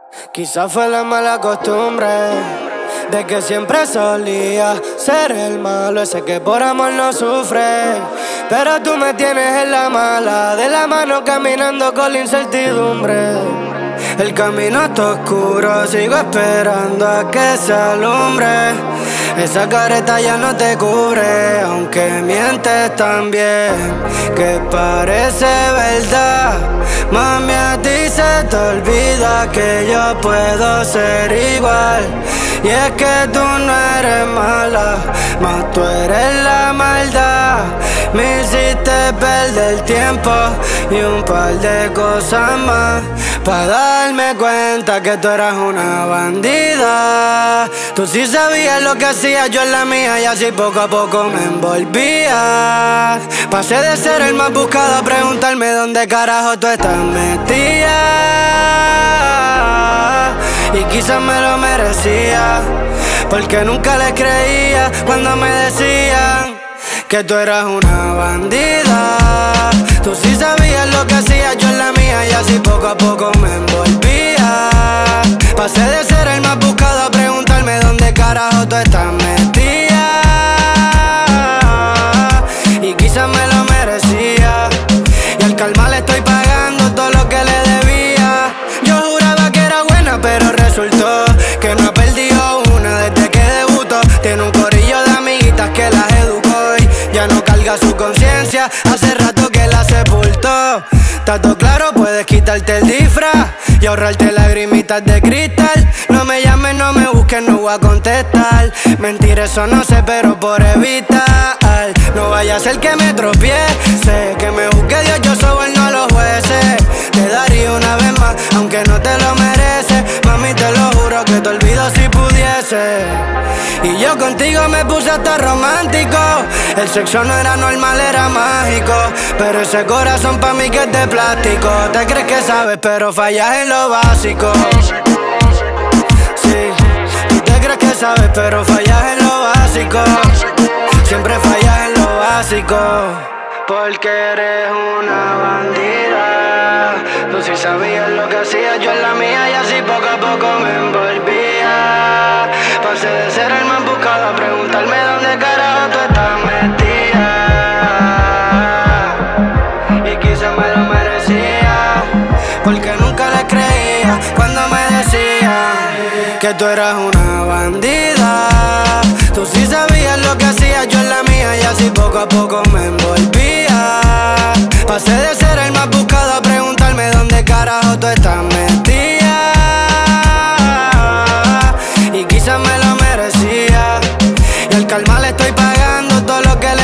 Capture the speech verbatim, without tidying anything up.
Quizás fue la mala costumbre de que siempre solía ser el malo, ese que por amor no sufre. Pero tú me tienes en la mala, de la mano caminando con la incertidumbre. El camino está oscuro, sigo esperando a que se alumbre. Esa careta ya no te cubre, aunque mientes también, que parece verdad. Mami, a ti se te olvida que yo puedo ser igual. Y es que tú no eres mala, mas tú eres la maldad. Me hiciste perder tiempo y un par de cosas más, pa' darme cuenta que tú eras una bandida. Tú sí sabías lo que hacía yo en la mía, y así poco a poco me envolvía. Pasé de ser el más buscado a preguntarme dónde carajo tú estás metida. Y quizás me lo merecía, porque nunca les creía cuando me decían que tú eras una bandida. Tú sí sabías lo que hacía yo en la mía, y así poco a poco me envolvía. Pasé de ser el más buscado a preguntarme dónde carajo tú estás metida. Y quizás me lo merecía, y al calmar le estoy pagando todo lo que le debía. Yo juraba que era buena, pero resultó que no ha perdido una desde que debutó. Tiene un corillo de amiguitas que las educó y ya no carga su conciencia, hace rato que la sepultó. Tato claro, puedes quitarte el disfraz y ahorrarte lagrimitas de cristal. No me llames, no me busques, no voy a contestar. Mentir, eso no sé, pero por evitar no vaya a ser que me tropiece, que me busque Dios, yo soborno a los jueces. Te daría una vez más, aunque no te lo mereces. Mami, te lo juro que te olvido si pudiese. Y yo contigo me puse hasta romántico. El sexo no era normal, era mágico. Pero ese corazón pa' mí que es de plástico. Te crees que sabes, pero fallas en lo básico. Sí, tú te crees que sabes, pero fallas en lo básico. Siempre fallas en lo básico, porque eres una bandida. Tú sí sabías lo que hacía yo en la mía, y así poco a poco me envolvía. Pasé de ser el más buscado a preguntarme dónde carajo tú estás metida. Y quizás me lo merecía, porque nunca le creía cuando me decían que tú eras una bandida. Tú sí sabías lo que hacía yo en la mía, y así poco a poco me envolvía. Pasé de ser el más buscado a preguntarme dónde carajo tú estás metida. Y quizás me lo merecía, y al calmar le estoy pagando todo lo que le